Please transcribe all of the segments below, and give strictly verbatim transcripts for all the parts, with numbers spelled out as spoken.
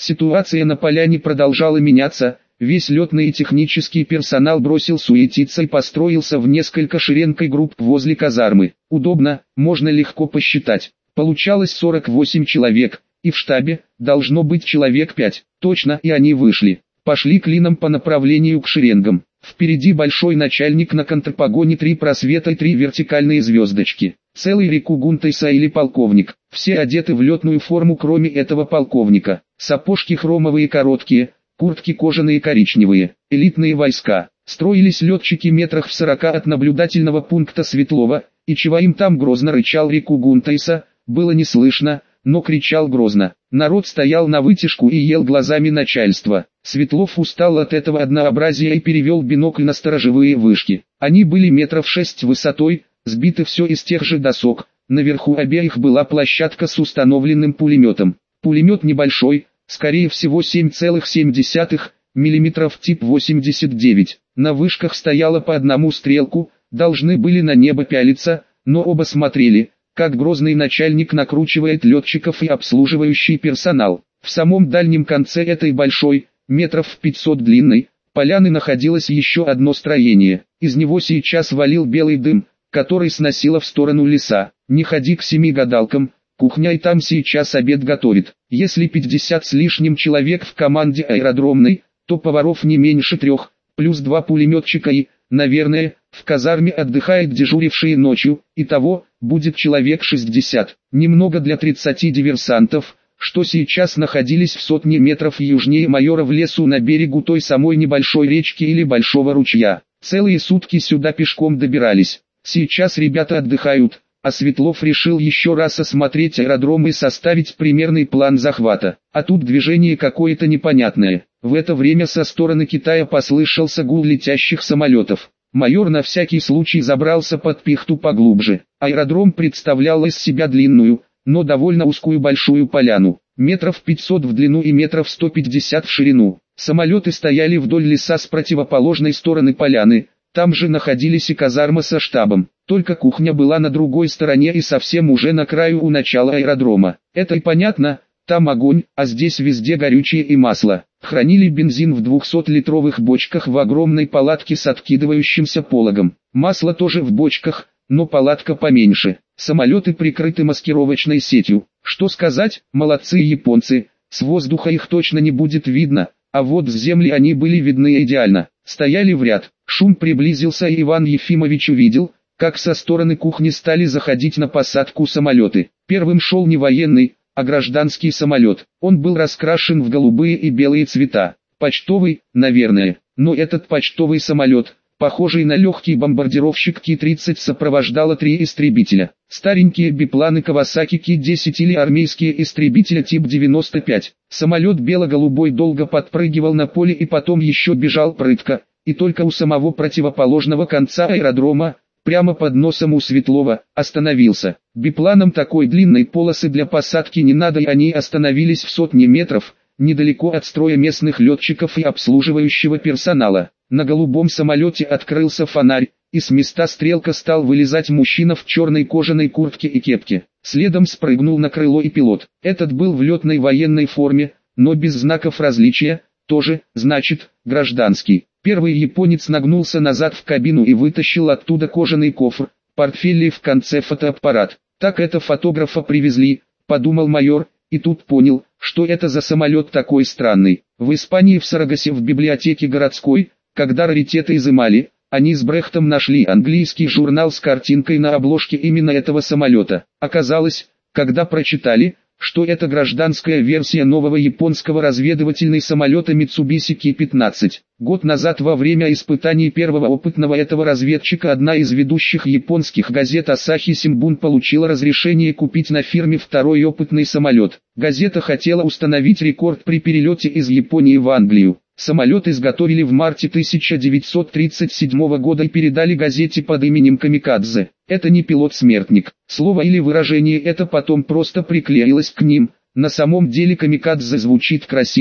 Ситуация на поляне продолжала меняться, весь летный и технический персонал бросил суетиться и построился в несколько шеренгой групп возле казармы. Удобно, можно легко посчитать. Получалось сорок восемь человек, и в штабе должно быть человек пять. Точно, и они вышли. Пошли клином по направлению к шеренгам. Впереди большой начальник на контрпогоне, три просвета и три вертикальные звездочки. Целый рекугунтайса или полковник. Все одеты в летную форму, кроме этого полковника. Сапожки хромовые короткие, куртки кожаные коричневые. Элитные войска. Строились летчики метрах в сорока от наблюдательного пункта Светлова, и чего им там грозно рычал рекугунтайса, было не слышно, но кричал грозно. Народ стоял на вытяжку и ел глазами начальства. Светлов устал от этого однообразия и перевел бинокль на сторожевые вышки. Они были метров шесть высотой, сбиты все из тех же досок. Наверху обеих была площадка с установленным пулеметом. Пулемет небольшой, скорее всего семь целых семь десятых миллиметров тип восемьдесят девять. На вышках стояло по одному стрелку, должны были на небо пялиться, но оба смотрели, как грозный начальник накручивает летчиков и обслуживающий персонал. В самом дальнем конце этой большой, метров в пятьсот длинной, поляны находилось еще одно строение. Из него сейчас валил белый дым, который сносило в сторону леса. Не ходи к семи гадалкам, кухня и там сейчас обед готовит. Если пятьдесят с лишним человек в команде аэродромной, то поваров не меньше трех, плюс два пулеметчика и, наверное, в казарме отдыхает дежурившие ночью, итого, будет человек шестьдесят. Немного для тридцати диверсантов, что сейчас находились в сотне метров южнее майора в лесу на берегу той самой небольшой речки или большого ручья. Целые сутки сюда пешком добирались. Сейчас ребята отдыхают, а Светлов решил еще раз осмотреть аэродром и составить примерный план захвата. А тут движение какое-то непонятное. В это время со стороны Китая послышался гул летящих самолетов. Майор на всякий случай забрался под пихту поглубже. Аэродром представлял из себя длинную, но довольно узкую большую поляну, метров пятьсот в длину и метров сто пятьдесят в ширину. Самолеты стояли вдоль леса с противоположной стороны поляны, там же находились и казарма со штабом. Только кухня была на другой стороне и совсем уже на краю у начала аэродрома. Это и понятно, там огонь, а здесь везде горючее и масло. Хранили бензин в двухсотлитровых бочках в огромной палатке с откидывающимся пологом. Масло тоже в бочках, но палатка поменьше. Самолеты прикрыты маскировочной сетью. Что сказать, молодцы японцы, с воздуха их точно не будет видно, а вот с земли они были видны идеально. Стояли в ряд. Шум приблизился, и Иван Ефимович увидел, как со стороны кухни стали заходить на посадку самолеты. Первым шел не военный, а гражданский самолет. Он был раскрашен в голубые и белые цвета. Почтовый, наверное. Но этот почтовый самолет, похожий на легкий бомбардировщик Ки тридцать, сопровождало три истребителя. Старенькие бипланы Кавасаки Ки десять или армейские истребители тип девяносто пять. Самолет бело-голубой долго подпрыгивал на поле и потом еще бежал прытко, и только у самого противоположного конца аэродрома, прямо под носом у Светлова, остановился. Бипланам такой длинной полосы для посадки не надо, и они остановились в сотне метров, недалеко от строя местных летчиков и обслуживающего персонала. На голубом самолете открылся фонарь, и с места стрелка стал вылезать мужчина в черной кожаной куртке и кепке. Следом спрыгнул на крыло и пилот. Этот был в летной военной форме, но без знаков различия, тоже, значит, гражданский. Первый японец нагнулся назад в кабину и вытащил оттуда кожаный кофр, портфель и в конце фотоаппарат. Так это фотографа привезли, подумал майор, и тут понял, что это за самолет такой странный. В Испании в Сарагасе в библиотеке городской, когда раритеты изымали, они с Брехтом нашли английский журнал с картинкой на обложке именно этого самолета. Оказалось, когда прочитали, что это гражданская версия нового японского разведывательного самолета Mitsubishi Ки пятнадцать. Год назад во время испытаний первого опытного этого разведчика одна из ведущих японских газет Asahi Shimbun получила разрешение купить на фирме второй опытный самолет. Газета хотела установить рекорд при перелете из Японии в Англию. Самолет изготовили в марте тысяча девятьсот тридцать седьмого года и передали газете под именем Камикадзе. Это не пилот-смертник. Слово или выражение это потом просто приклеилось к ним. На самом деле Камикадзе звучит красиво,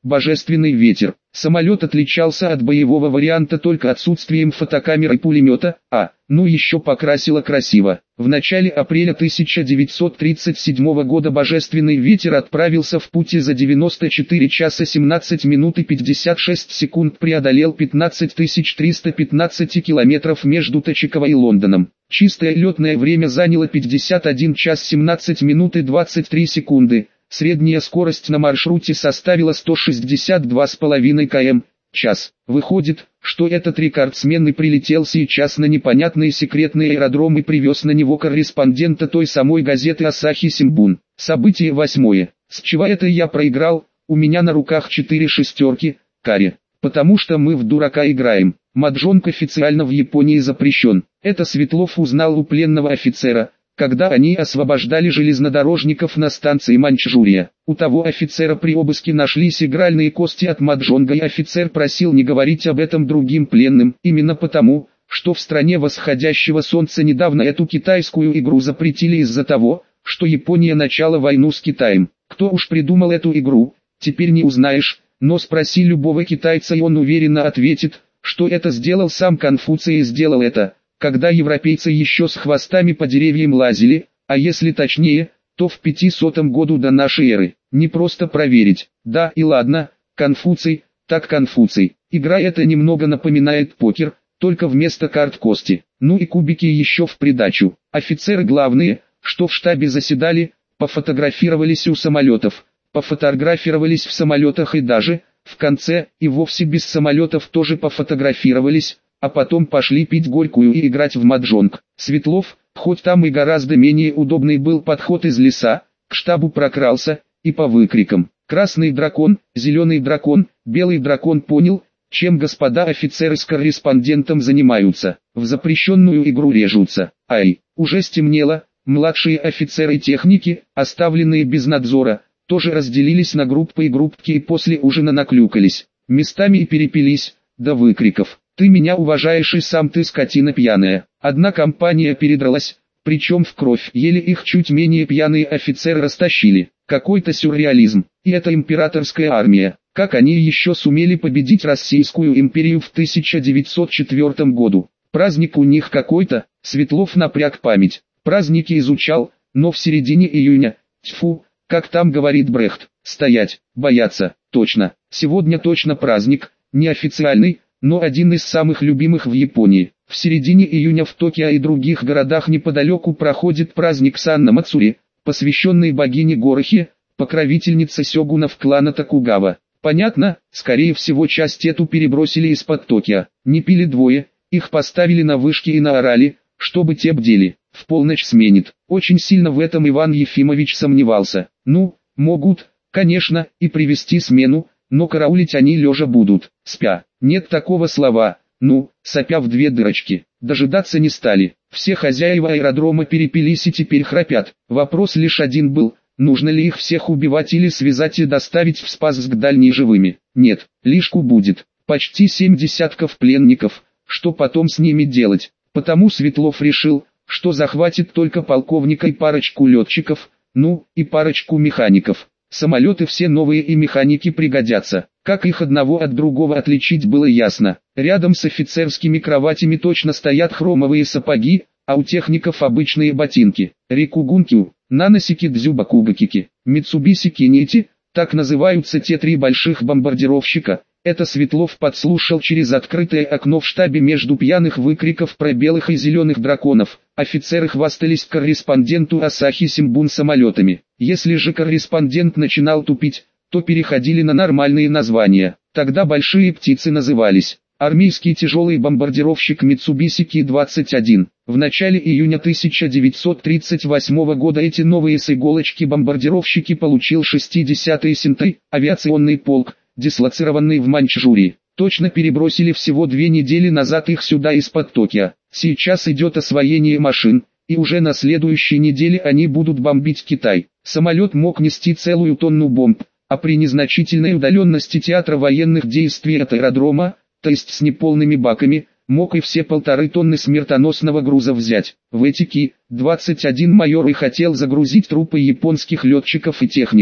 Божественный ветер. Самолет отличался от боевого варианта только отсутствием фотокамеры и пулемета, а, ну еще покрасило красиво. В начале апреля тысяча девятьсот тридцать седьмого года Божественный ветер отправился в путь и за девяносто четыре часа семнадцать минут и пятьдесят шесть секунд преодолел пятнадцать тысяч триста пятнадцать километров между Тачикова и Лондоном. Чистое летное время заняло пятьдесят один час семнадцать минут и двадцать три секунды. Средняя скорость на маршруте составила сто шестьдесят два с половиной километра в час. Выходит, что этот рекордсмен и прилетел сейчас на непонятный секретный аэродром и привез на него корреспондента той самой газеты Асахи Симбун. Событие восьмое. С чего это я проиграл? У меня на руках четыре шестерки, каре. Потому что мы в дурака играем. Маджонг официально в Японии запрещен. Это Светлов узнал у пленного офицера, когда они освобождали железнодорожников на станции Маньчжурия. У того офицера при обыске нашлись игральные кости от маджонга, и офицер просил не говорить об этом другим пленным, именно потому, что в стране восходящего солнца недавно эту китайскую игру запретили из-за того, что Япония начала войну с Китаем. Кто уж придумал эту игру, теперь не узнаешь, но спроси любого китайца и он уверенно ответит, что это сделал сам Конфуций и сделал это, когда европейцы еще с хвостами по деревьям лазили, а если точнее, то в пятисотом году до нашей эры. Не просто проверить. Да и ладно, Конфуций, так Конфуций. Игра эта немного напоминает покер, только вместо карт кости. Ну и кубики еще в придачу. Офицеры главные, что в штабе заседали, пофотографировались у самолетов, пофотографировались в самолетах и даже, в конце, и вовсе без самолетов тоже пофотографировались, а потом пошли пить горькую и играть в маджонг. Светлов, хоть там и гораздо менее удобный был подход из леса, к штабу прокрался, и по выкрикам «Красный дракон», «Зеленый дракон», «Белый дракон» понял, чем господа офицеры с корреспондентом занимаются. В запрещенную игру режутся. Ай, уже стемнело, младшие офицеры техники, оставленные без надзора, тоже разделились на группы и группки и после ужина наклюкались, местами и перепились, до выкриков. «Ты меня уважаешь и сам ты скотина пьяная». Одна компания передралась, причем в кровь, еле их чуть менее пьяные офицеры растащили. Какой-то сюрреализм. И это императорская армия. Как они еще сумели победить Российскую империю в тысяча девятьсот четвёртом году? Праздник у них какой-то. Светлов напряг память. Праздники изучал, но в середине июня, тьфу, как там говорит Брехт, стоять, бояться, точно. Сегодня точно праздник, неофициальный, но один из самых любимых в Японии. В середине июня в Токио и других городах неподалеку проходит праздник Санна-Мацури, посвященный богине Горохе, покровительнице сёгунов клана Токугава. Понятно, скорее всего часть эту перебросили из-под Токио. Не пили двое, их поставили на вышки и наорали, чтобы те бдели. В полночь сменит. Очень сильно в этом Иван Ефимович сомневался. Ну, могут, конечно, и привести смену, но караулить они лежа будут, спя. Нет такого слова, ну, сопя в две дырочки. Дожидаться не стали. Все хозяева аэродрома перепились и теперь храпят. Вопрос лишь один был, нужно ли их всех убивать или связать и доставить в Спасск дальней живыми. Нет, лишку будет. Почти семь десятков пленников, что потом с ними делать? Потому Светлов решил, что захватит только полковника и парочку летчиков, ну, и парочку механиков. Самолеты все новые и механики пригодятся. Как их одного от другого отличить было ясно. Рядом с офицерскими кроватями точно стоят хромовые сапоги, а у техников обычные ботинки. Рикугункю, Наносики Дзюбакугакики, Митсубиси Кинити, так называются те три больших бомбардировщика. Это Светлов подслушал через открытое окно в штабе между пьяных выкриков про белых и зеленых драконов. Офицеры хвастались корреспонденту Асахи Симбун самолетами. Если же корреспондент начинал тупить, то переходили на нормальные названия. Тогда большие птицы назывались армейский тяжелый бомбардировщик Mitsubishi Ки двадцать один. В начале июня тысяча девятьсот тридцать восьмого года эти новые с иголочки бомбардировщики получил шестидесятый Синтай, авиационный полк, дислоцированный в Маньчжурии. Точно перебросили всего две недели назад их сюда из-под Токио. Сейчас идет освоение машин, и уже на следующей неделе они будут бомбить Китай. Самолет мог нести целую тонну бомб, а при незначительной удаленности театра военных действий от аэродрома, то есть с неполными баками, мог и все полторы тонны смертоносного груза взять. В эти Ки двадцать один майор и хотел загрузить трупы японских летчиков и техников.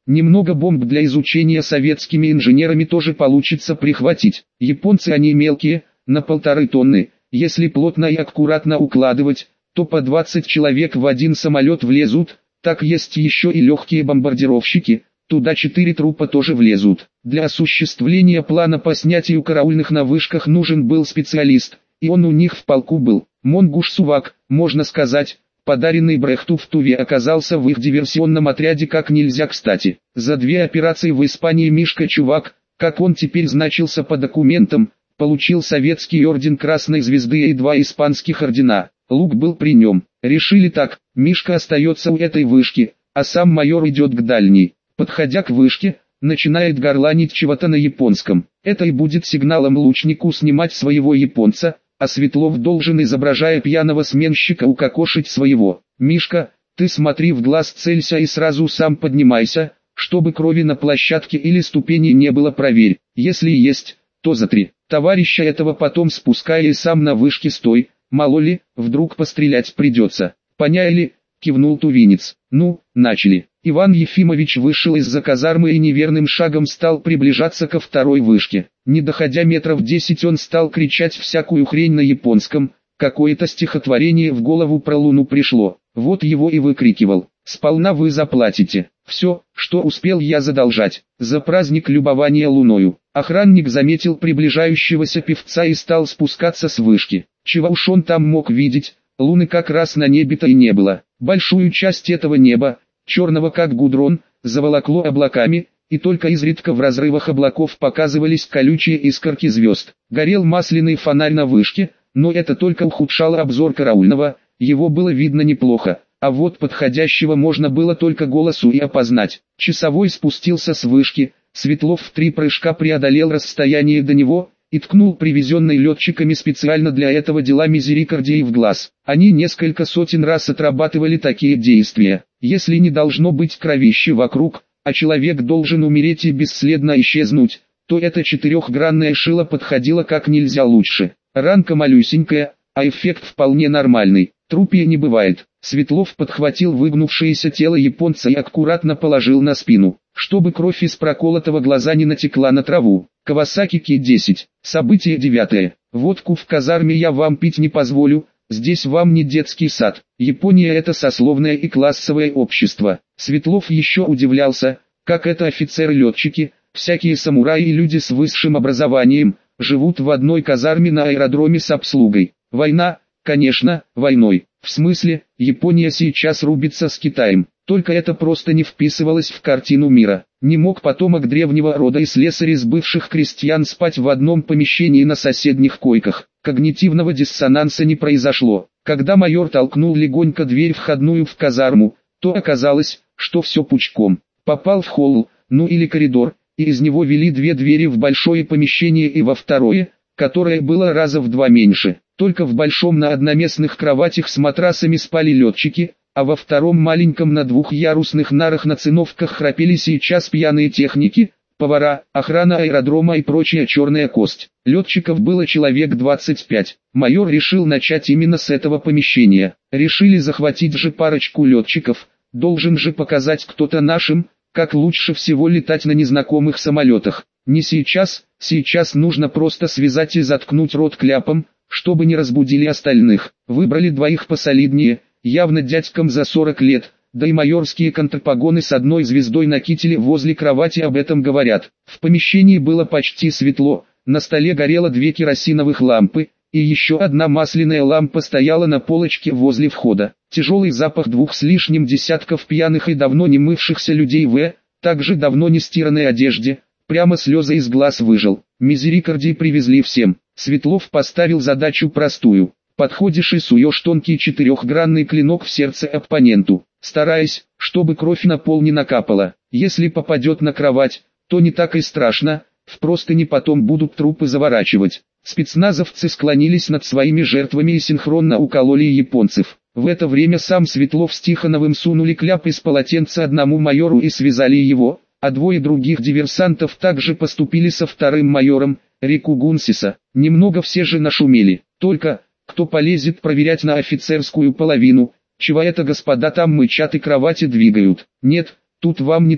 Немного бомб для изучения советскими инженерами тоже получится прихватить. Японцы они мелкие, на полторы тонны. Если плотно и аккуратно укладывать, то по двадцать человек в один самолет влезут. Так есть еще и легкие бомбардировщики, туда четыре трупа тоже влезут. Для осуществления плана по снятию караульных на вышках нужен был специалист, и он у них в полку был. Монгуш Сувак, можно сказать, подаренный Брехту в Туве, оказался в их диверсионном отряде как нельзя кстати. За две операции в Испании Мишка Чувак, как он теперь значился по документам, получил советский орден Красной Звезды и два испанских ордена. Лук был при нем. Решили так, Мишка остается у этой вышки, а сам майор идет к дальней. Подходя к вышке, начинает горланить чего-то на японском. Это и будет сигналом лучнику снимать своего японца, а Светлов должен, изображая пьяного сменщика, укокошить своего. «Мишка, ты смотри в глаз, целься и сразу сам поднимайся, чтобы крови на площадке или ступени не было, проверь. Если есть, то затри. Товарища этого потом спускай и сам на вышке стой, мало ли, вдруг пострелять придется». «Поняли?» — кивнул тувинец. «Ну, начали». Иван Ефимович вышел из-за казармы и неверным шагом стал приближаться ко второй вышке. Не доходя метров десять, он стал кричать всякую хрень на японском. Какое-то стихотворение в голову про Луну пришло. Вот его и выкрикивал. «Сполна вы заплатите. Все, что успел я задолжать, за праздник любования луною». Охранник заметил приближающегося певца и стал спускаться с вышки. Чего уж он там мог видеть, луны как раз на небе-то и не было. Большую часть этого неба, черного как гудрон, заволокло облаками, и только изредка в разрывах облаков показывались колючие искорки звезд. Горел масляный фонарь на вышке, но это только ухудшало обзор караульного, его было видно неплохо, а вот подходящего можно было только голосу и опознать. Часовой спустился с вышки, Светлов в три прыжка преодолел расстояние до него и ткнул привезенной летчиками специально для этого дела мизерикордией в глаз. Они несколько сотен раз отрабатывали такие действия. Если не должно быть кровищи вокруг, а человек должен умереть и бесследно исчезнуть, то эта четырехгранная шила подходила как нельзя лучше. Ранка малюсенькая, а эффект вполне нормальный. Трупия не бывает. Светлов подхватил выгнувшееся тело японца и аккуратно положил на спину, чтобы кровь из проколотого глаза не натекла на траву. Кавасаки Ки десять. Событие девятое. Водку в казарме я вам пить не позволю, здесь вам не детский сад. Япония — это сословное и классовое общество. Светлов еще удивлялся, как это офицеры-летчики, всякие самураи и люди с высшим образованием, живут в одной казарме на аэродроме с обслугой. Война, конечно, войной. В смысле, Япония сейчас рубится с Китаем. Только это просто не вписывалось в картину мира. Не мог потомок древнего рода и слесарь из бывших крестьян спать в одном помещении на соседних койках. Когнитивного диссонанса не произошло. Когда майор толкнул легонько дверь входную в казарму, то оказалось, что все пучком. Попал в холл, ну или коридор, и из него вели две двери в большое помещение и во второе, которое было раза в два меньше. Только в большом на одноместных кроватях с матрасами спали летчики, а во втором маленьком на двухъярусных нарах на циновках храпели сейчас пьяные техники, повара, охрана аэродрома и прочая черная кость. Летчиков было человек двадцать пять. Майор решил начать именно с этого помещения. Решили захватить же парочку летчиков, должен же показать кто-то нашим, как лучше всего летать на незнакомых самолетах. Не сейчас, сейчас нужно просто связать и заткнуть рот кляпом, чтобы не разбудили остальных. Выбрали двоих посолиднее, явно дядькам за сорок лет, да и майорские контрпогоны с одной звездой на кителе возле кровати об этом говорят. В помещении было почти светло, на столе горело две керосиновых лампы, и еще одна масляная лампа стояла на полочке возле входа. Тяжелый запах двух с лишним десятков пьяных и давно не мывшихся людей в также давно не стиранной одежде, прямо слезы из глаз выжил. Мизерикордий привезли всем. Светлов поставил задачу простую. Подходишь и суешь тонкий четырехгранный клинок в сердце оппоненту, стараясь, чтобы кровь на пол не накапала. Если попадет на кровать, то не так и страшно, в простыни потом будут трупы заворачивать. Спецназовцы склонились над своими жертвами и синхронно укололи японцев. В это время сам Светлов с Тихоновым сунули кляп из полотенца одному майору и связали его, а двое других диверсантов также поступили со вторым майором, Рику Гунсиса. Немного все же нашумели. Только, кто полезет проверять на офицерскую половину, чего это господа там мычат и кровати двигают? Нет, тут вам не там.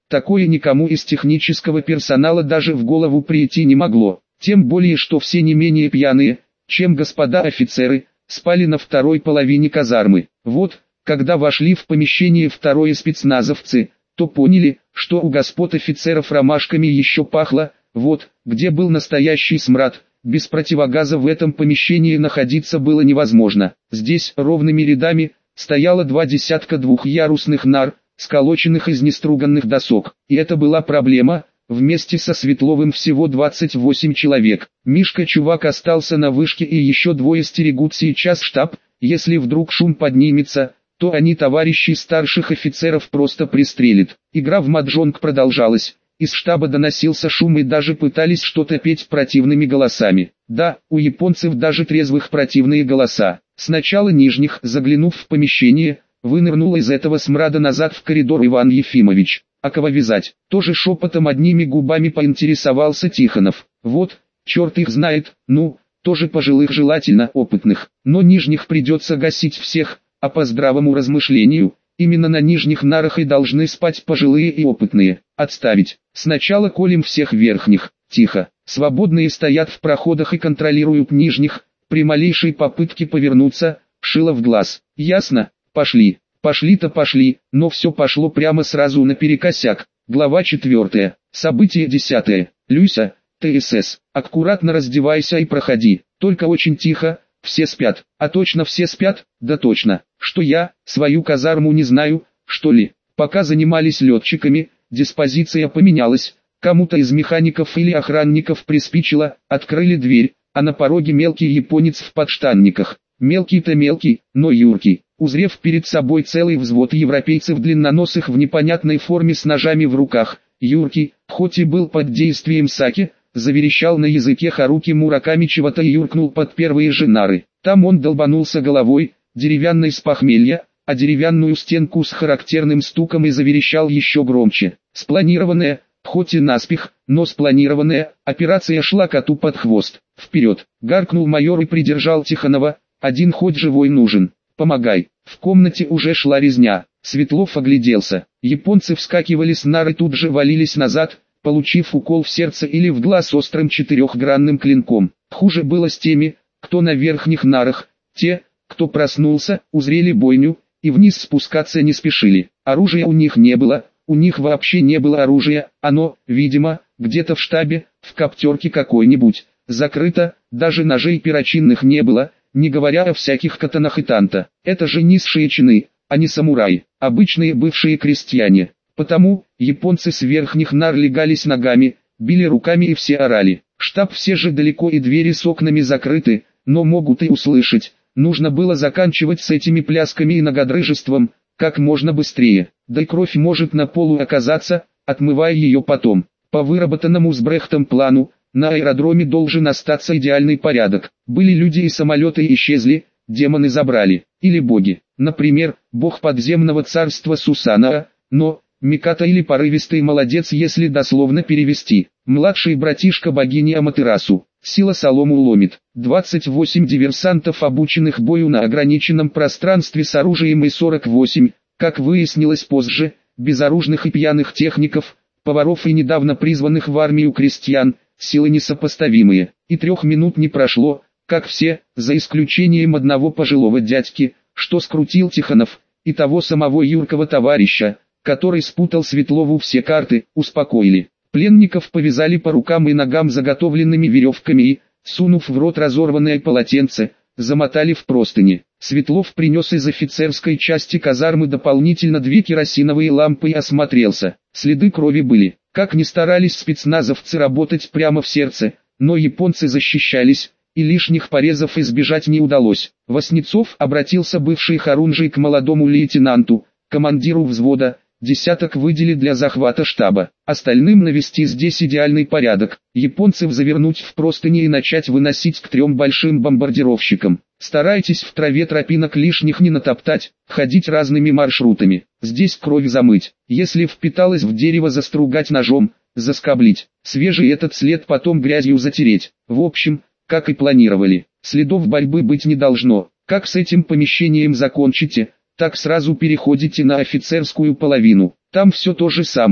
Такое никому из технического персонала даже в голову прийти не могло. Тем более, что все не менее пьяные, чем господа офицеры, спали на второй половине казармы. Вот, когда вошли в помещение второе спецназовцы, то поняли, что у господ офицеров ромашками еще пахло. Вот, где был настоящий смрад. Без противогаза в этом помещении находиться было невозможно. Здесь ровными рядами стояло два десятка двухъярусных нар, сколоченных из неструганных досок. И это была проблема. Вместе со Светловым всего двадцать восемь человек. Мишка-чувак остался на вышке, и еще двое стерегут сейчас штаб. Если вдруг шум поднимется, то они товарищей старших офицеров просто пристрелят. Игра в маджонг продолжалась. Из штаба доносился шум, и даже пытались что-то петь противными голосами. Да, у японцев даже трезвых противные голоса. Сначала Нижних, заглянув в помещение, вынырнул из этого смрада назад в коридор Иван Ефимович. А кого вязать? Тоже шепотом одними губами поинтересовался Тихонов. Вот, черт их знает, ну, тоже пожилых, желательно опытных. Но Нижних придется гасить всех, а по здравому размышлению, именно на нижних нарах и должны спать пожилые и опытные. Отставить. Сначала колем всех верхних. Тихо. Свободные стоят в проходах и контролируют нижних. При малейшей попытке повернуться, шило в глаз. Ясно? Пошли. Пошли-то пошли, но все пошло прямо сразу наперекосяк. Глава четвертая. Событие десятое. Люся, ТСС. Аккуратно раздевайся и проходи. Только очень тихо. Все спят. А точно все спят? Да точно. Что я, свою казарму не знаю, что ли? Пока занимались летчиками, диспозиция поменялась. Кому-то из механиков или охранников приспичило, открыли дверь, а на пороге мелкий японец в подштанниках. Мелкий-то мелкий, но юркий. Узрев перед собой целый взвод европейцев длинноносых в непонятной форме с ножами в руках, юркий, хоть и был под действием саки, заверещал на языке Харуки Мураками чего-то и юркнул под первые же нары. Там он долбанулся головой, деревянной с похмелья, а деревянную стенку с характерным стуком, и заверещал еще громче. Спланированная, хоть и наспех, но спланированная, операция шла коту под хвост. Вперед! Гаркнул майор и придержал Тихонова. Один хоть живой нужен. Помогай. В комнате уже шла резня. Светлов огляделся. Японцы вскакивали с нар и тут же валились назад, получив укол в сердце или в глаз острым четырехгранным клинком. Хуже было с теми, кто на верхних нарах. Те, кто проснулся, узрели бойню, и вниз спускаться не спешили. Оружия у них не было, у них вообще не было оружия. Оно, видимо, где-то в штабе, в коптерке какой-нибудь, закрыто, даже ножей перочинных не было, не говоря о всяких катанах и танта. Это же низшие чины, а не самураи, обычные бывшие крестьяне. Потому, японцы с верхних нар легались ногами, били руками и все орали. Штаб все же далеко и двери с окнами закрыты, но могут и услышать. Нужно было заканчивать с этими плясками и нагодрыжеством, как можно быстрее. Да и кровь может на полу оказаться, отмывая ее потом. По выработанному с Брехтом плану, на аэродроме должен остаться идеальный порядок. Были люди и самолеты исчезли, демоны забрали. Или боги. Например, бог подземного царства Сусанаа, но, Миката или порывистый молодец, если дословно перевести. Младший братишка богини Аматерасу. Сила солому ломит. двадцать восемь диверсантов, обученных бою на ограниченном пространстве с оружием, и сорок восемь, как выяснилось позже, безоружных и пьяных техников, поваров и недавно призванных в армию крестьян, силы несопоставимые. И трех минут не прошло, как все, за исключением одного пожилого дядьки, что скрутил Тихонов, и того самого юркого товарища, который спутал Светлову все карты, успокоили. Пленников повязали по рукам и ногам заготовленными веревками и, сунув в рот разорванное полотенце, замотали в простыни. Светлов принес из офицерской части казармы дополнительно две керосиновые лампы и осмотрелся. Следы крови были. Как ни старались спецназовцы работать прямо в сердце, но японцы защищались, и лишних порезов избежать не удалось. Васнецов обратился бывший хорунжий к молодому лейтенанту, командиру взвода. Десяток выдели для захвата штаба, остальным навести здесь идеальный порядок, японцев завернуть в простыни и начать выносить к трем большим бомбардировщикам. Старайтесь в траве тропинок лишних не натоптать, ходить разными маршрутами, здесь кровь замыть, если впиталась в дерево, застругать ножом, заскоблить, свежий этот след потом грязью затереть. В общем, как и планировали, следов борьбы быть не должно. Как с этим помещением закончите, так сразу переходите на офицерскую половину. Там все то же самое.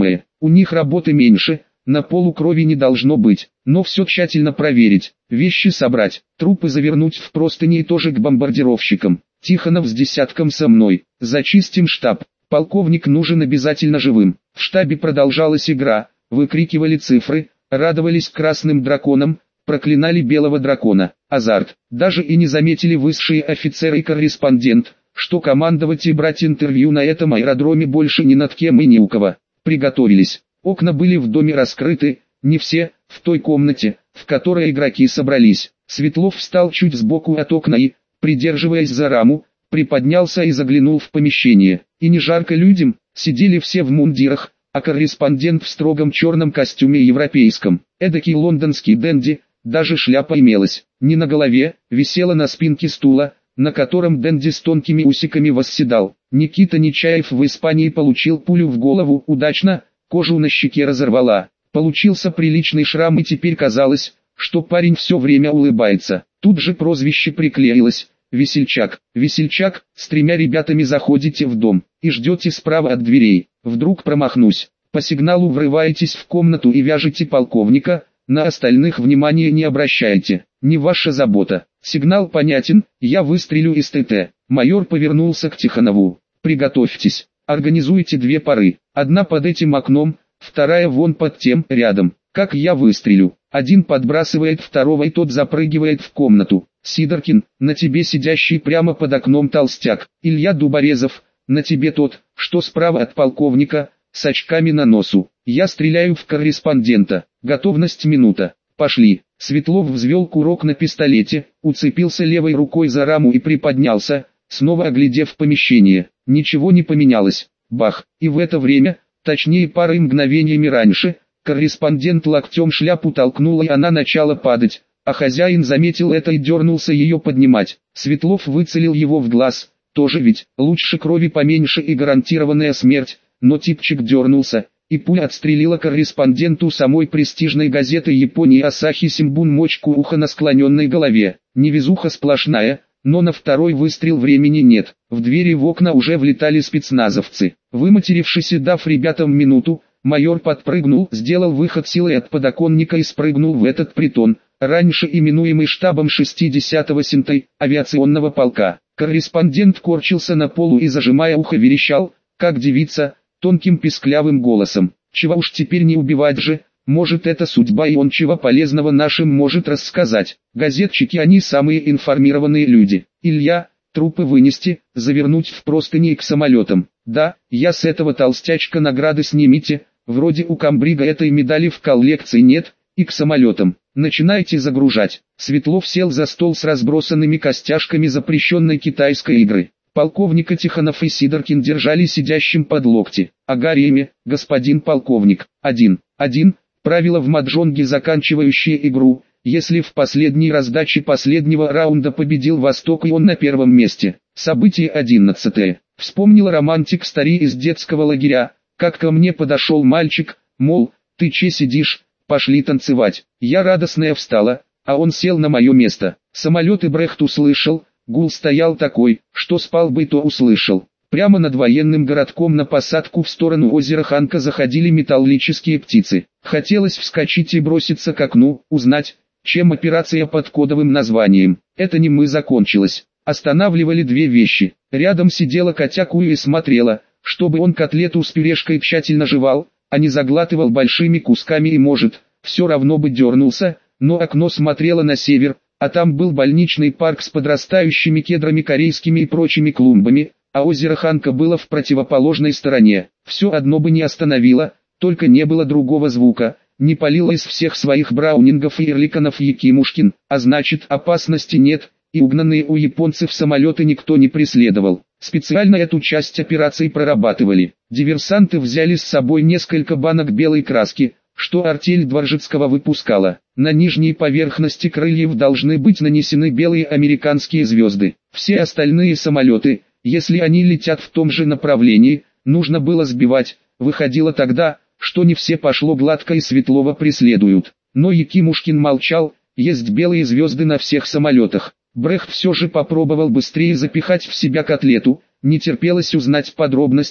У них работы меньше, на полу крови не должно быть, но все тщательно проверить, вещи собрать, трупы завернуть в простыни и тоже к бомбардировщикам. Тихонов с десятком со мной, зачистим штаб, полковник нужен обязательно живым. В штабе продолжалась игра, выкрикивали цифры, радовались красным драконам, проклинали белого дракона. Азарт, даже и не заметили высшие офицеры и корреспондент, что командовать и брать интервью на этом аэродроме больше ни над кем и ни у кого. Приготовились. Окна были в доме раскрыты, не все, в той комнате, в которой игроки собрались. Светлов встал чуть сбоку от окна и, придерживаясь за раму, приподнялся и заглянул в помещение. И не жарко людям, сидели все в мундирах, а корреспондент в строгом черном костюме европейском. Эдакий лондонский денди, даже шляпа имелась. Не на голове, висела на спинке стула, на котором денди с тонкими усиками восседал. Никита Нечаев в Испании получил пулю в голову удачно, кожу на щеке разорвала. Получился приличный шрам, и теперь казалось, что парень все время улыбается. Тут же прозвище приклеилось. Весельчак. Весельчак, с тремя ребятами заходите в дом, и ждете справа от дверей. Вдруг промахнусь. По сигналу врываетесь в комнату и вяжете полковника, на остальных внимания не обращайте. Не ваша забота. Сигнал понятен, я выстрелю из ТТ. Майор повернулся к Тихонову. Приготовьтесь. Организуйте две пары. Одна под этим окном, вторая вон под тем, рядом. Как я выстрелю, один подбрасывает второго, и тот запрыгивает в комнату. Сидоркин, на тебе сидящий прямо под окном толстяк. Илья Дуборезов, на тебе тот, что справа от полковника, с очками на носу. Я стреляю в корреспондента. Готовность минута. Пошли. Светлов взвел курок на пистолете, уцепился левой рукой за раму и приподнялся, снова оглядев помещение. Ничего не поменялось. Бах. И в это время, точнее парой мгновениями раньше, корреспондент локтем шляпу толкнула, и она начала падать, а хозяин заметил это и дернулся ее поднимать. Светлов выцелил его в глаз, тоже ведь, лучше крови поменьше и гарантированная смерть, но типчик дернулся, и пуля отстрелила корреспонденту самой престижной газеты Японии Асахи Симбун мочку уха на склоненной голове. Невезуха сплошная, но на второй выстрел времени нет. В двери в окна уже влетали спецназовцы. Выматерившись и дав ребятам минуту, майор подпрыгнул, сделал выход силой от подоконника и спрыгнул в этот притон, раньше именуемый штабом шестидесятого синтой авиационного полка. Корреспондент корчился на полу и, зажимая ухо, верещал, как девица, тонким писклявым голосом. Чего уж теперь не убивать же, может это судьба, и он чего полезного нашим может рассказать. Газетчики, они самые информированные люди. Илья, трупы вынести, завернуть в простыни и к самолетам. Да, я с этого толстячка награды снимите, вроде у комбрига этой медали в коллекции нет, и к самолетам. Начинайте загружать. Светлов сел за стол с разбросанными костяшками запрещенной китайской игры. Полковника Тихонов и Сидоркин держали сидящим под локти. Агариями, господин полковник. Один. Один. Правило в маджонге, заканчивающее игру. Если в последней раздаче последнего раунда победил Восток, и он на первом месте. Событие одиннадцатое. Вспомнил романтик старий из детского лагеря, как ко мне подошел мальчик, мол, ты че сидишь, пошли танцевать. Я радостная встала, а он сел на мое место. Самолет и Брехт услышал, гул стоял такой, что спал бы, то услышал. Прямо над военным городком на посадку в сторону озера Ханка заходили металлические птицы. Хотелось вскочить и броситься к окну, узнать, чем операция под кодовым названием «Это не мы» закончилась. Останавливали две вещи. Рядом сидела Катя Куя и смотрела, чтобы он котлету с пюрешкой тщательно жевал, а не заглатывал большими кусками, и, может, все равно бы дернулся, но окно смотрело на север, а там был больничный парк с подрастающими кедрами корейскими и прочими клумбами, а озеро Ханка было в противоположной стороне. Все одно бы не остановило, только не было другого звука, не палило из всех своих браунингов и эрликонов Якимушкин, а значит, опасности нет, и угнанные у японцев самолеты никто не преследовал. Специально эту часть операции прорабатывали. Диверсанты взяли с собой несколько банок белой краски, что артель Дворжицкого выпускала. На нижней поверхности крыльев должны быть нанесены белые американские звезды. Все остальные самолеты, если они летят в том же направлении, нужно было сбивать. Выходило тогда, что не все пошло гладко и Светлова преследуют. Но Якимушкин молчал, есть белые звезды на всех самолетах. Брехт все же попробовал быстрее запихать в себя котлету, не терпелось узнать подробности,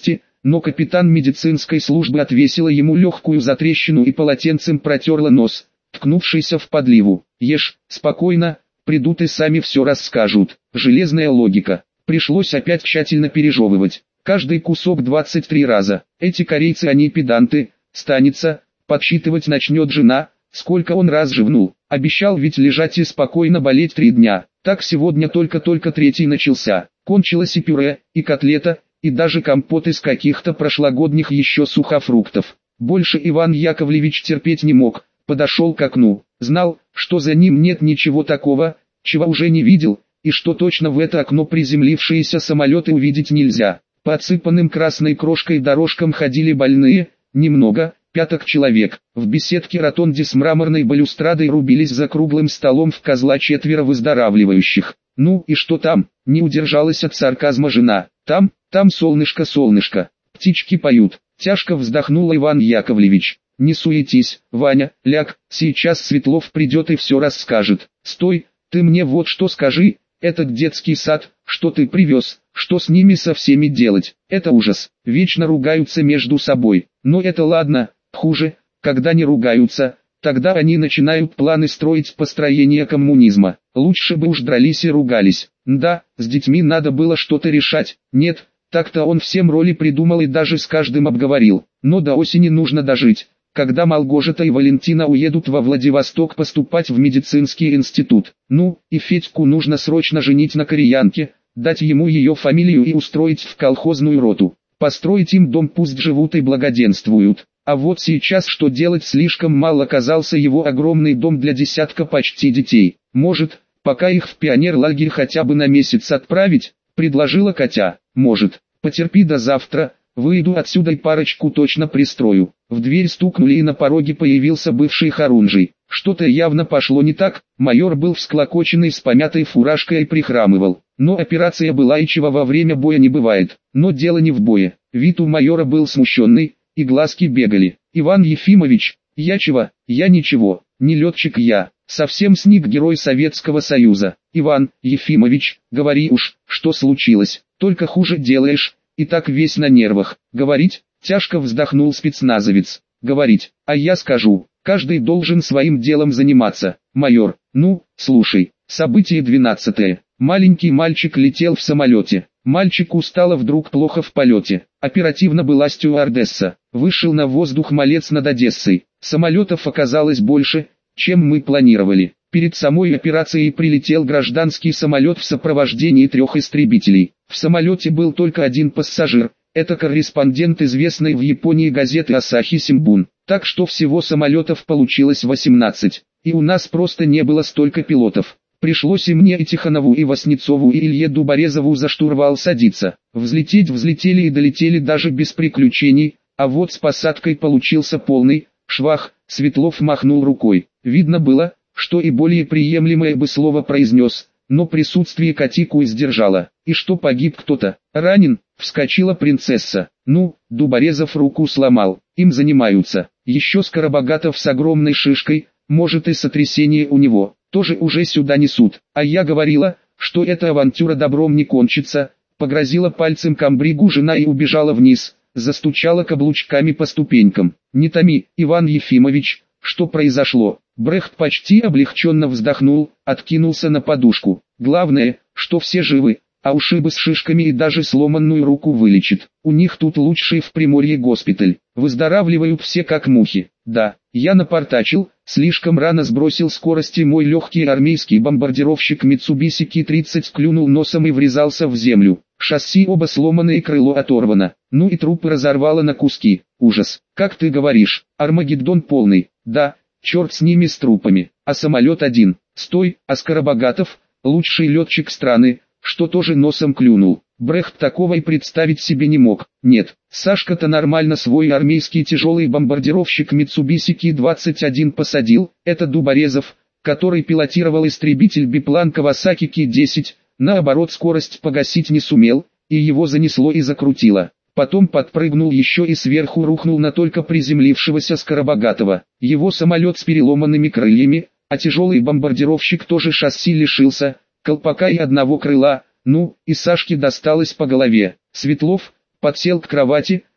но капитан медицинской службы отвесила ему легкую затрещину и полотенцем протерла нос, ткнувшийся в подливу. «Ешь, спокойно, придут и сами все расскажут». Железная логика. Пришлось опять тщательно пережевывать. Каждый кусок двадцать три раза. Эти корейцы, они педанты. Станется, подсчитывать начнет жена, сколько он раз живнул. Обещал ведь лежать и спокойно болеть три дня. Так сегодня только-только третий начался. Кончилось и пюре, и котлета, и даже компот из каких-то прошлогодних еще сухофруктов. Больше Иван Яковлевич терпеть не мог. Подошел к окну. Знал, что за ним нет ничего такого, чего уже не видел, и что точно в это окно приземлившиеся самолеты увидеть нельзя. По отсыпанным красной крошкой дорожкам ходили больные, немного, пяток человек. В беседке ротонде с мраморной балюстрадой рубились за круглым столом в козла четверо выздоравливающих. «Ну и что там?» — не удержалась от сарказма жена. «Там, там солнышко, солнышко, птички поют», — тяжко вздохнул Иван Яковлевич. «Не суетись, Ваня, ляг, сейчас Светлов придет и все расскажет. Стой, ты мне вот что скажи, этот детский сад, что ты привез, что с ними со всеми делать? Это ужас, вечно ругаются между собой. Но это ладно, хуже, когда не ругаются, тогда они начинают планы строить построение коммунизма. Лучше бы уж дрались и ругались. Да, с детьми надо было что-то решать. Нет, так-то он всем роли придумал и даже с каждым обговорил. Но до осени нужно дожить, когда Малгожата и Валентина уедут во Владивосток поступать в медицинский институт. Ну, и Федьку нужно срочно женить на кореянке, дать ему ее фамилию и устроить в колхозную роту. Построить им дом, пусть живут и благоденствуют. А вот сейчас что делать, слишком мал оказался его огромный дом для десятка почти детей. Может, пока их в пионерлагерь хотя бы на месяц отправить, предложила Катя. Может, потерпи до завтра. Выйду отсюда и парочку точно пристрою. В дверь стукнули, и на пороге появился бывший хорунжий. Что-то явно пошло не так, майор был всклокоченный с помятой фуражкой и прихрамывал. Но операция была, и чего во время боя не бывает. Но дело не в бое. Вид у майора был смущенный, и глазки бегали. «Иван Ефимович, я чего? Я ничего, не летчик я, совсем сник герой Советского Союза. Иван Ефимович, говори уж, что случилось, только хуже делаешь. И так весь на нервах. Говорить?» — тяжко вздохнул спецназовец. «Говорить, а я скажу, каждый должен своим делом заниматься. Майор, ну, слушай, событие двенадцатое. Маленький мальчик летел в самолете. Мальчику стало вдруг плохо в полете. Оперативно была стюардесса. Вышел на воздух малец над Одессой. Самолетов оказалось больше, чем мы планировали. Перед самой операцией прилетел гражданский самолет в сопровождении трех истребителей. В самолете был только один пассажир, это корреспондент известной в Японии газеты Асахи Симбун. Так что всего самолетов получилось восемнадцать, и у нас просто не было столько пилотов. Пришлось и мне, и Тихонову, и Васнецову, и Илье Дуборезову за штурвал садиться. Взлететь взлетели и долетели даже без приключений, а вот с посадкой получился полный швах. Светлов махнул рукой. Видно было, что и более приемлемое бы слово произнес, но присутствие Катику сдержало. «И что, погиб кто-то? Ранен?» — вскочила принцесса. «Ну, Дуборезов руку сломал, им занимаются. Еще Скоробогатов с огромной шишкой, может и сотрясение у него, тоже уже сюда несут. А я говорила, что эта авантюра добром не кончится», — погрозила пальцем комбригу жена и убежала вниз, застучала каблучками по ступенькам. «Не томи, Иван Ефимович, что произошло?» Брехт почти облегченно вздохнул, откинулся на подушку. «Главное, что все живы, а ушибы с шишками и даже сломанную руку вылечит. У них тут лучший в Приморье госпиталь. Выздоравливают все как мухи. Да, я напортачил, слишком рано сбросил скорости, мой легкий армейский бомбардировщик Mitsubishi Ки тридцать клюнул носом и врезался в землю. Шасси оба сломаны и крыло оторвано. Ну и трупы разорвало на куски. Ужас. Как ты говоришь, Армагеддон полный. Да, черт с ними, с трупами. А самолет один. Стой, а Скоробогатов, лучший летчик страны, что тоже носом клюнул. Брехт такого и представить себе не мог. Нет, Сашка-то нормально свой армейский тяжелый бомбардировщик Mitsubishi Ки двадцать один посадил. Это Дуборезов, который пилотировал истребитель биплан Кавасаки Ки десять, наоборот скорость погасить не сумел, и его занесло и закрутило. Потом подпрыгнул еще и сверху рухнул на только приземлившегося Скоробогатова. Его самолет с переломанными крыльями, а тяжелый бомбардировщик тоже шасси лишился, колпака и одного крыла. Ну, и Сашке досталось по голове. Светлов подсел к кровати,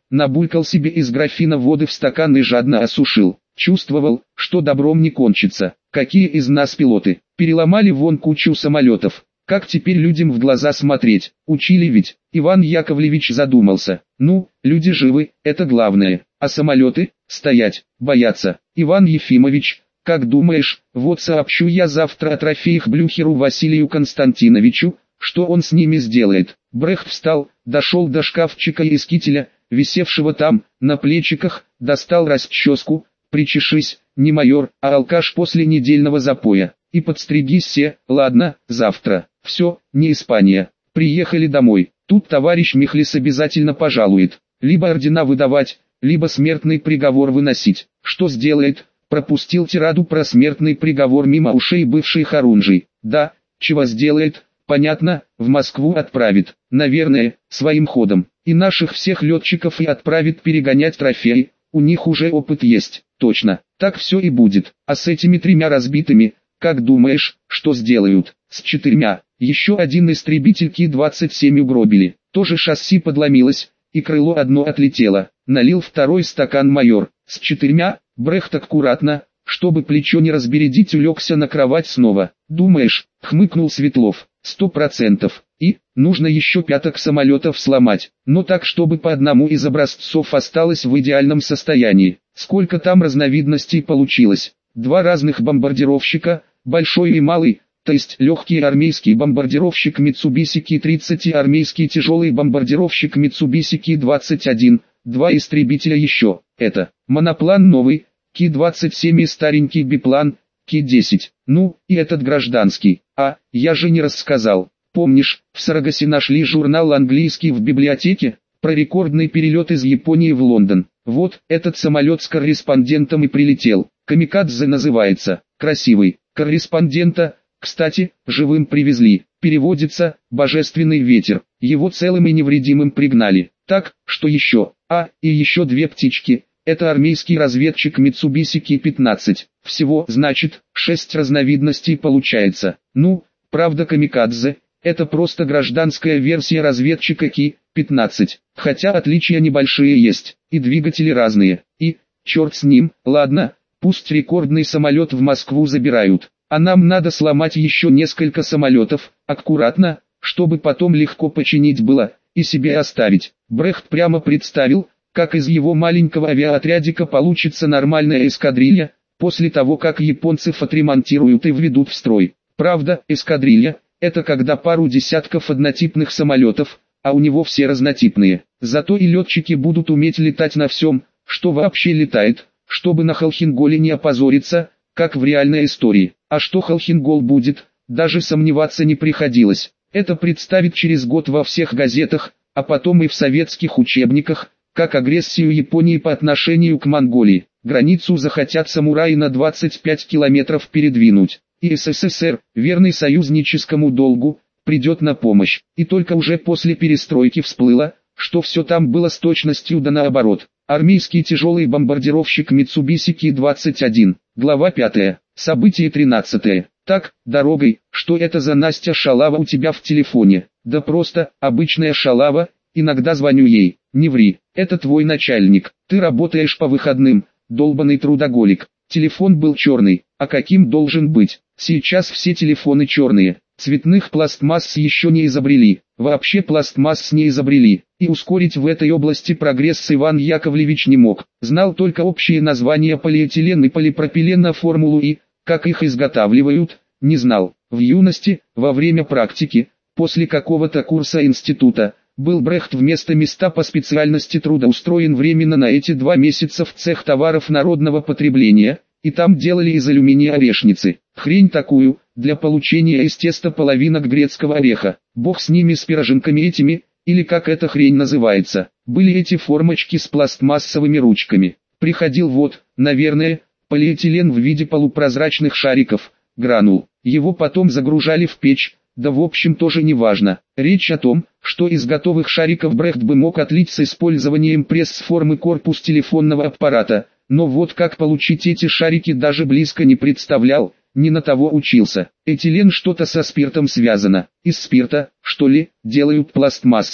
набулькал себе из графина воды в стакан и жадно осушил. Чувствовал, что добром не кончится. Какие из нас пилоты? Переломали вон кучу самолетов. Как теперь людям в глаза смотреть? Учили ведь. Иван Яковлевич задумался. Ну, люди живы, это главное. А самолеты? Стоять, бояться. Иван Ефимович, как думаешь, вот сообщу я завтра о трофеях Блюхеру Василию Константиновичу, что он с ними сделает? Брехт встал, дошел до шкафчика из кителя, висевшего там, на плечиках, достал расческу. Причешись, не майор, а алкаш после недельного запоя. И подстригись все, ладно, завтра. Все, не Испания. Приехали домой. Тут товарищ Михлис обязательно пожалует. Либо ордена выдавать, либо смертный приговор выносить. Что сделает? Пропустил тираду про смертный приговор мимо ушей бывший Харунжий. Да, чего сделает? Понятно, в Москву отправит. Наверное, своим ходом. И наших всех летчиков и отправит перегонять трофеи. У них уже опыт есть. Точно, так все и будет. А с этими тремя разбитыми, как думаешь, что сделают? С четырьмя. Еще один истребитель Ки двадцать семь угробили. Тоже шасси подломилось, и крыло одно отлетело. Налил второй стакан майор. С четырьмя, Брехт аккуратно, чтобы плечо не разбередить, улегся на кровать снова. Думаешь, хмыкнул Светлов, сто процентов. И, нужно еще пяток самолетов сломать, но так, чтобы по одному из образцов осталось в идеальном состоянии. Сколько там разновидностей получилось? Два разных бомбардировщика, большой и малый, то есть легкий армейский бомбардировщик Mitsubishi Ки тридцать и армейский тяжелый бомбардировщик Mitsubishi Ки двадцать один, два истребителя еще, это, моноплан новый, Ки двадцать семь и старенький биплан, Ки десять, ну, и этот гражданский, а, я же не рассказал. Помнишь, в Сарагасе нашли журнал английский в библиотеке, про рекордный перелет из Японии в Лондон. Вот, этот самолет с корреспондентом и прилетел. Камикадзе называется. Красивый. Корреспондента, кстати, живым привезли. Переводится «божественный ветер». Его целым и невредимым пригнали. Так, что еще? А, и еще две птички. Это армейский разведчик Mitsubishi Ки пятнадцать. Всего, значит, шесть разновидностей получается. Ну, правда, камикадзе. Это просто гражданская версия разведчика Ки пятнадцать, хотя отличия небольшие есть, и двигатели разные, и, черт с ним, ладно, пусть рекордный самолет в Москву забирают, а нам надо сломать еще несколько самолетов, аккуратно, чтобы потом легко починить было, и себе оставить. Брехт прямо представил, как из его маленького авиаотрядика получится нормальная эскадрилья, после того как японцев отремонтируют и введут в строй. Правда, эскадрилья — это когда пару десятков однотипных самолетов, а у него все разнотипные. Зато и летчики будут уметь летать на всем, что вообще летает, чтобы на Холхенголе не опозориться, как в реальной истории. А что Холхенгол будет, даже сомневаться не приходилось. Это представит через год во всех газетах, а потом и в советских учебниках, как агрессию Японии по отношению к Монголии. Границу захотят самураи на двадцать пять километров передвинуть. И СССР, верный союзническому долгу, придет на помощь. И только уже после перестройки всплыло, что все там было с точностью да наоборот. Армейский тяжелый бомбардировщик Mitsubishi Ки двадцать один. Глава пятая. Событие тринадцатое. Так, дорогой, что это за Настя Шалава у тебя в телефоне? Да просто, обычная шалава, иногда звоню ей. Не ври, это твой начальник. Ты работаешь по выходным, долбаный трудоголик. Телефон был черный, а каким должен быть? Сейчас все телефоны черные. Цветных пластмасс еще не изобрели, вообще пластмасс не изобрели, и ускорить в этой области прогресс Иван Яковлевич не мог, знал только общие названия полиэтилен и полипропилена, формулу и, как их изготавливают, не знал. В юности, во время практики, после какого-то курса института, был Брехт вместо места по специальности трудоустроен временно на эти два месяца в цех товаров народного потребления, и там делали из алюминия орешницы. Хрень такую, для получения из теста половинок грецкого ореха. Бог с ними, с пироженками этими, или как эта хрень называется. Были эти формочки с пластмассовыми ручками. Приходил вот, наверное, полиэтилен в виде полупрозрачных шариков, гранул. Его потом загружали в печь, да в общем тоже не важно. Речь о том, что из готовых шариков Брехт бы мог отлить с использованием пресс-формы корпус телефонного аппарата. Но вот как получить эти шарики даже близко не представлял, не на того учился. Этилен что-то со спиртом связано. Из спирта, что ли, делают пластмассы.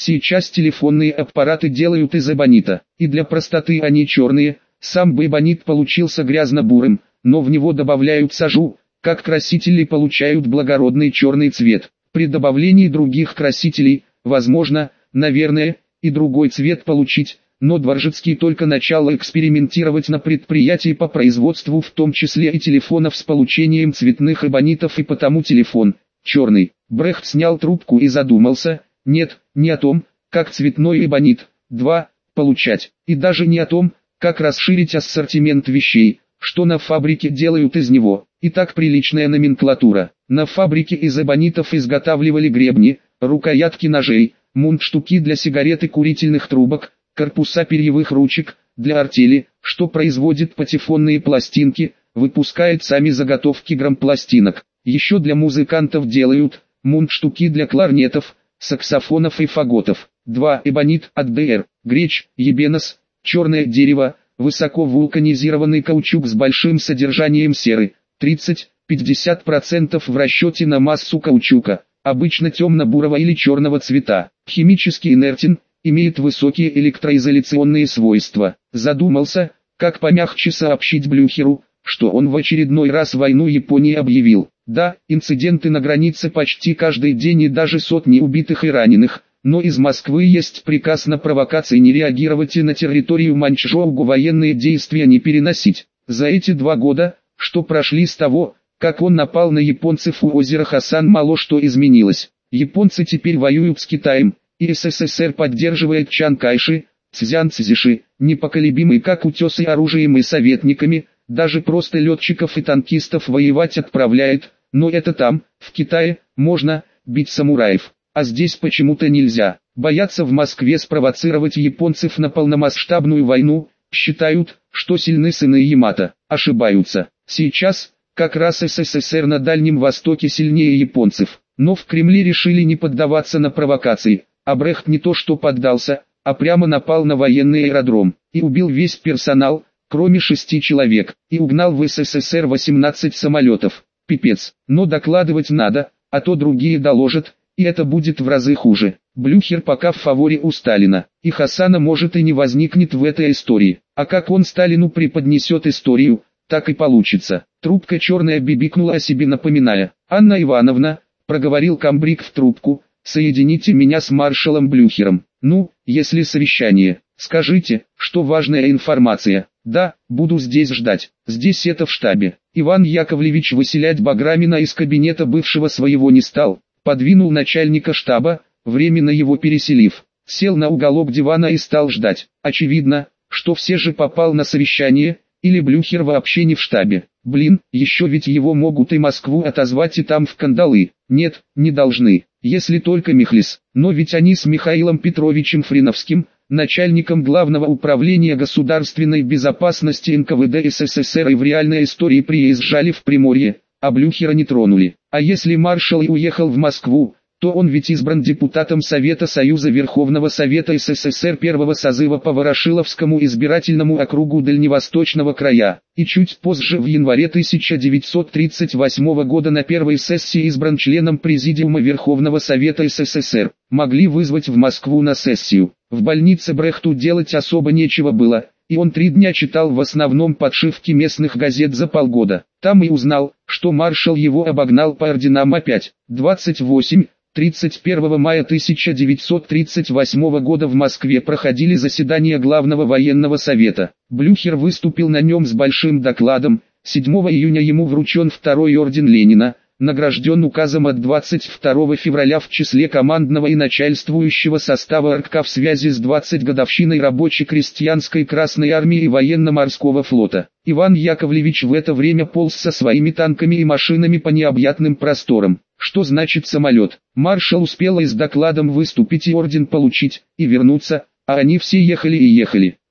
Сейчас телефонные аппараты делают из эбонита, и для простоты они черные. Сам бы эбонит получился грязно-бурым, но в него добавляют сажу, как красители получают благородный черный цвет. При добавлении других красителей, возможно, наверное, и другой цвет получить, но Дворжецкий только начал экспериментировать на предприятии по производству в том числе и телефонов с получением цветных эбонитов, и потому телефон черный. Брехт снял трубку и задумался, нет, не о том, как цветной эбонит, два, получать, и даже не о том, как расширить ассортимент вещей, что на фабрике делают из него. Итак, приличная номенклатура. На фабрике из эбонитов изготавливали гребни, рукоятки ножей, мундштуки для сигарет и курительных трубок, корпуса перьевых ручек, для артели, что производит патефонные пластинки, выпускает сами заготовки грампластинок. Еще для музыкантов делают мундштуки для кларнетов, саксофонов и фаготов. два. Эбонит от ДР, греч, ебенос, черное дерево, высоко вулканизированный каучук с большим содержанием серы, тридцать-пятьдесят процентов в расчете на массу каучука, обычно темно-бурого или черного цвета, химически инертен, имеет высокие электроизоляционные свойства. Задумался, как помягче сообщить Блюхеру, что он в очередной раз войну Японии объявил. Да, инциденты на границе почти каждый день и даже сотни убитых и раненых, но из Москвы есть приказ на провокации не реагировать и на территорию Маньчжоу военные действия не переносить. За эти два года, что прошли с того, как он напал на японцев у озера Хасан, мало что изменилось. Японцы теперь воюют с Китаем, и СССР поддерживает Чан Кайши, Цзян Цзиши, непоколебимый как утесы оружием и советниками, даже просто летчиков и танкистов воевать отправляет, но это там, в Китае, можно бить самураев. А здесь почему-то нельзя. Боятся в Москве спровоцировать японцев на полномасштабную войну, считают, что сильны сыны Ямато. Ошибаются. Сейчас, как раз СССР на Дальнем Востоке сильнее японцев. Но в Кремле решили не поддаваться на провокации. А Брехт не то что поддался, а прямо напал на военный аэродром. И убил весь персонал, кроме шести человек. И угнал в СССР восемнадцать самолетов. Пипец. Но докладывать надо, а то другие доложат. И это будет в разы хуже. Блюхер пока в фаворе у Сталина, и Хасана может и не возникнет в этой истории. А как он Сталину преподнесет историю, так и получится. Трубка черная бибикнула о себе, напоминая. «Анна Ивановна», — проговорил комбриг в трубку, — «соедините меня с маршалом Блюхером». «Ну, если совещание, скажите, что важная информация». «Да, буду здесь ждать». «Здесь это в штабе». Иван Яковлевич выселять Баграмина из кабинета бывшего своего не стал. Подвинул начальника штаба, временно его переселив. Сел на уголок дивана и стал ждать. Очевидно, что все же попал на совещание, или Блюхер вообще не в штабе. Блин, еще ведь его могут и Москву отозвать и там в кандалы. Нет, не должны, если только Михлис. Но ведь они с Михаилом Петровичем Фриновским, начальником Главного управления государственной безопасности эн ка вэ дэ эс эс эс эр, и в реальной истории приезжали в Приморье, а Блюхера не тронули. А если маршал и уехал в Москву, то он ведь избран депутатом Совета Союза Верховного Совета эс эс эс эр первого созыва по Ворошиловскому избирательному округу Дальневосточного края, и чуть позже в январе тысяча девятьсот тридцать восьмого года на первой сессии избран членом Президиума Верховного Совета эс эс эс эр. Могли вызвать в Москву на сессию. В больнице Брехту делать особо нечего было, и он три дня читал в основном подшивки местных газет за полгода. Там и узнал, что маршал его обогнал по орденам опять. двадцать восьмого — тридцать первого мая тысяча девятьсот тридцать восьмого года в Москве проходили заседания Главного военного совета. Блюхер выступил на нем с большим докладом. седьмого июня ему вручен второй орден Ленина, награжден указом от двадцать второго февраля в числе командного и начальствующего состава РККА в связи с двадцатой годовщиной рабоче-крестьянской Красной армии и военно-морского флота. Иван Яковлевич в это время полз со своими танками и машинами по необъятным просторам. Что значит самолет? Маршал успел и с докладом выступить, и орден получить, и вернуться, а они все ехали и ехали.